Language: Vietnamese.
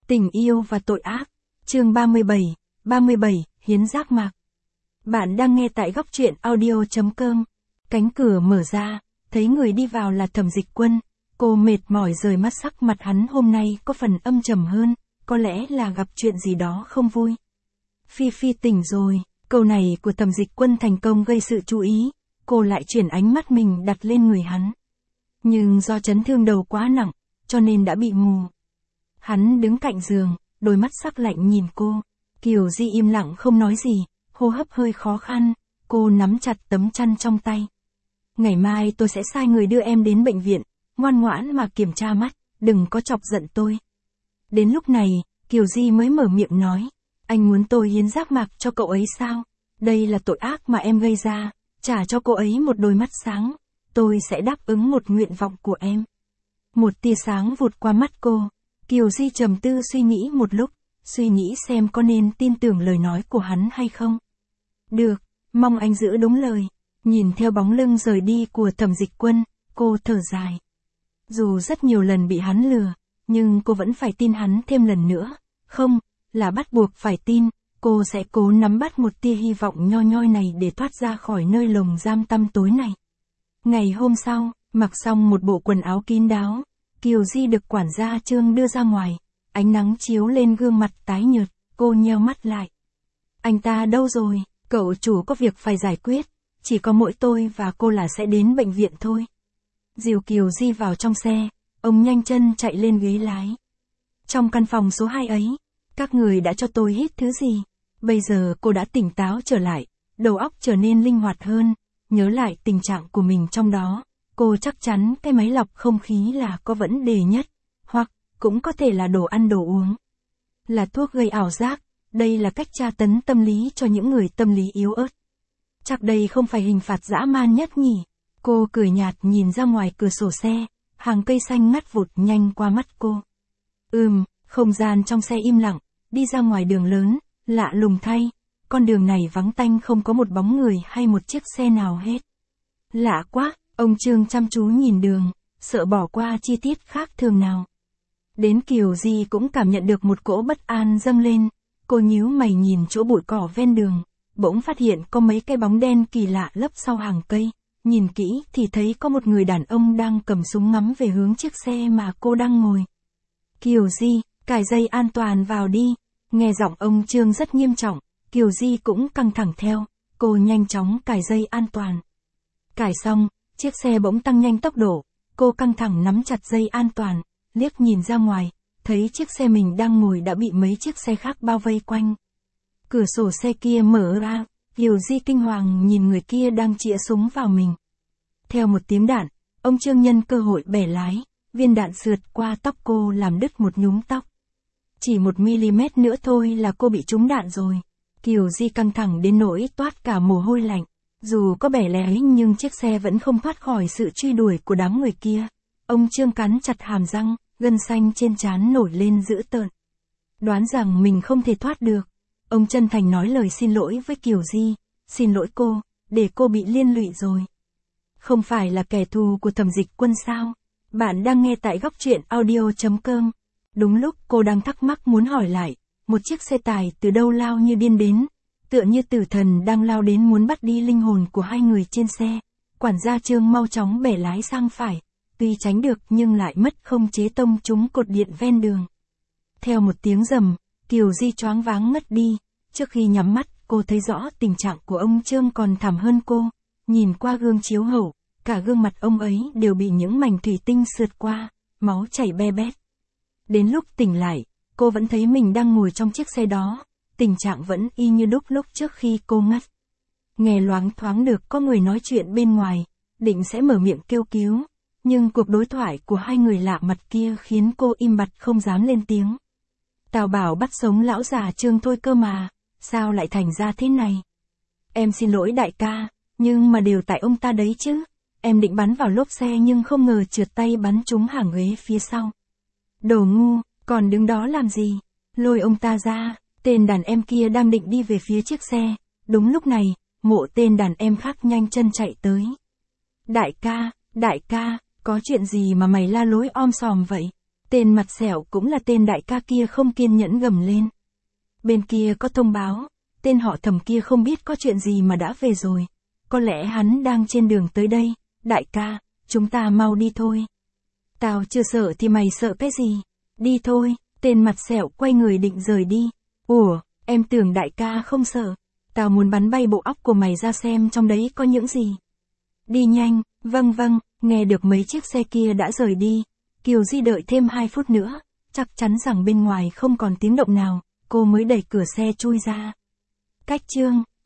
Tình yêu và tội ác. Chương 37, hiến giác mạc. Bạn đang nghe tại góc truyện audio.com. Cánh cửa mở ra, thấy người đi vào là Thẩm Dịch Quân. Cô mệt mỏi rời mắt, sắc mặt hắn hôm nay có phần âm trầm hơn, có lẽ là gặp chuyện gì đó không vui. Phi Phi tỉnh rồi, câu này của Thẩm Dịch Quân thành công gây sự chú ý, cô lại chuyển ánh mắt mình đặt lên người hắn. Nhưng do chấn thương đầu quá nặng, cho nên đã bị mù. Hắn đứng cạnh giường, đôi mắt sắc lạnh nhìn cô. Kiều Di im lặng không nói gì, hô hấp hơi khó khăn, cô nắm chặt tấm chăn trong tay. Ngày mai tôi sẽ sai người đưa em đến bệnh viện, ngoan ngoãn mà kiểm tra mắt, đừng có chọc giận tôi. Đến lúc này, Kiều Di mới mở miệng nói, anh muốn tôi hiến giác mạc cho cậu ấy sao? Đây là tội ác mà em gây ra, trả cho cô ấy một đôi mắt sáng, tôi sẽ đáp ứng một nguyện vọng của em. Một tia sáng vụt qua mắt cô, Kiều Di trầm tư suy nghĩ một lúc, suy nghĩ xem có nên tin tưởng lời nói của hắn hay không. Được, mong anh giữ đúng lời. Nhìn theo bóng lưng rời đi của Thẩm Dịch Quân, cô thở dài. Dù rất nhiều lần bị hắn lừa, nhưng cô vẫn phải tin hắn thêm lần nữa. Không, là bắt buộc phải tin, cô sẽ cố nắm bắt một tia hy vọng nho nhoi này để thoát ra khỏi nơi lồng giam tăm tối này. Ngày hôm sau, mặc xong một bộ quần áo kín đáo, Kiều Di được quản gia Trương đưa ra ngoài, ánh nắng chiếu lên gương mặt tái nhợt, cô nheo mắt lại. Anh ta đâu rồi, cậu chủ có việc phải giải quyết, chỉ có mỗi tôi và cô là sẽ đến bệnh viện thôi. Dìu Kiều Di vào trong xe, ông nhanh chân chạy lên ghế lái. Trong căn phòng số 2 ấy, các người đã cho tôi hít thứ gì? Bây giờ cô đã tỉnh táo trở lại, đầu óc trở nên linh hoạt hơn, nhớ lại tình trạng của mình trong đó. Cô chắc chắn cái máy lọc không khí là có vấn đề nhất, hoặc cũng có thể là đồ ăn đồ uống. Là thuốc gây ảo giác, đây là cách tra tấn tâm lý cho những người tâm lý yếu ớt. Chắc đây không phải hình phạt dã man nhất nhỉ? Cô cười nhạt nhìn ra ngoài cửa sổ xe, hàng cây xanh ngắt vụt nhanh qua mắt cô. Không gian trong xe im lặng, đi ra ngoài đường lớn, lạ lùng thay, con đường này vắng tanh không có một bóng người hay một chiếc xe nào hết. Lạ quá! Ông Trương chăm chú nhìn đường, sợ bỏ qua chi tiết khác thường nào. Đến Kiều Di cũng cảm nhận được một cỗ bất an dâng lên, cô nhíu mày nhìn chỗ bụi cỏ ven đường, bỗng phát hiện có mấy cái bóng đen kỳ lạ lấp sau hàng cây, nhìn kỹ thì thấy có một người đàn ông đang cầm súng ngắm về hướng chiếc xe mà cô đang ngồi. Kiều Di, cài dây an toàn vào đi, nghe giọng ông Trương rất nghiêm trọng, Kiều Di cũng căng thẳng theo, cô nhanh chóng cài dây an toàn. Cài xong, chiếc xe bỗng tăng nhanh tốc độ, cô căng thẳng nắm chặt dây an toàn, liếc nhìn ra ngoài, thấy chiếc xe mình đang ngồi đã bị mấy chiếc xe khác bao vây quanh. Cửa sổ xe kia mở ra, Kiều Di kinh hoàng nhìn người kia đang chĩa súng vào mình. Theo một tiếng đạn, ông Trương nhân cơ hội bẻ lái, viên đạn sượt qua tóc cô làm đứt một nhúm tóc. Chỉ 1mm nữa thôi là cô bị trúng đạn rồi. Kiều Di căng thẳng đến nỗi toát cả mồ hôi lạnh. Dù có bẻ lái nhưng chiếc xe vẫn không thoát khỏi sự truy đuổi của đám người kia. Ông Trương cắn chặt hàm răng, gân xanh trên trán nổi lên dữ tợn. Đoán rằng mình không thể thoát được. Ông chân thành nói lời xin lỗi với Kiều Di. Xin lỗi cô, để cô bị liên lụy rồi. Không phải là kẻ thù của Thẩm Dịch Quân sao? Bạn đang nghe tại góc truyện audio.com. Đúng lúc cô đang thắc mắc muốn hỏi lại, một chiếc xe tải từ đâu lao như điên đến. Tựa như tử thần đang lao đến muốn bắt đi linh hồn của hai người trên xe. Quản gia Trương mau chóng bẻ lái sang phải, tuy tránh được nhưng lại mất không chế tông trúng cột điện ven đường. Theo một tiếng rầm, Kiều Di choáng váng ngất đi. Trước khi nhắm mắt, cô thấy rõ tình trạng của ông Trương còn thảm hơn cô. Nhìn qua gương chiếu hậu, cả gương mặt ông ấy đều bị những mảnh thủy tinh sượt qua, máu chảy be bét. Đến lúc tỉnh lại, cô vẫn thấy mình đang ngồi trong chiếc xe đó. Tình trạng vẫn y như đúc lúc trước khi cô ngất. Nghe loáng thoáng được có người nói chuyện bên ngoài, định sẽ mở miệng kêu cứu, nhưng cuộc đối thoại của hai người lạ mặt kia khiến cô im bặt không dám lên tiếng. Tào bảo bắt sống lão già Trương thôi cơ mà, sao lại thành ra thế này? Em xin lỗi đại ca, nhưng mà đều tại ông ta đấy chứ. Em định bắn vào lốp xe nhưng không ngờ trượt tay bắn trúng hàng ghế phía sau. Đồ ngu, còn đứng đó làm gì? Lôi ông ta ra. Tên đàn em kia đang định đi về phía chiếc xe, đúng lúc này, một tên đàn em khác nhanh chân chạy tới. Đại ca, có chuyện gì mà mày la lối om sòm vậy? Tên mặt sẹo cũng là tên đại ca kia không kiên nhẫn gầm lên. Bên kia có thông báo, tên họ Thẩm kia không biết có chuyện gì mà đã về rồi. Có lẽ hắn đang trên đường tới đây. Đại ca, chúng ta mau đi thôi. Tao chưa sợ thì mày sợ cái gì? Đi thôi. Tên mặt sẹo quay người định rời đi. Ủa, em tưởng đại ca không sợ. Tao muốn bắn bay bộ óc của mày ra xem trong đấy có những gì. Đi nhanh. Vâng, nghe được mấy chiếc xe kia đã rời đi. Kiều Di đợi thêm 2 phút nữa, chắc chắn rằng bên ngoài không còn tiếng động nào, cô mới đẩy cửa xe chui ra. Cách chương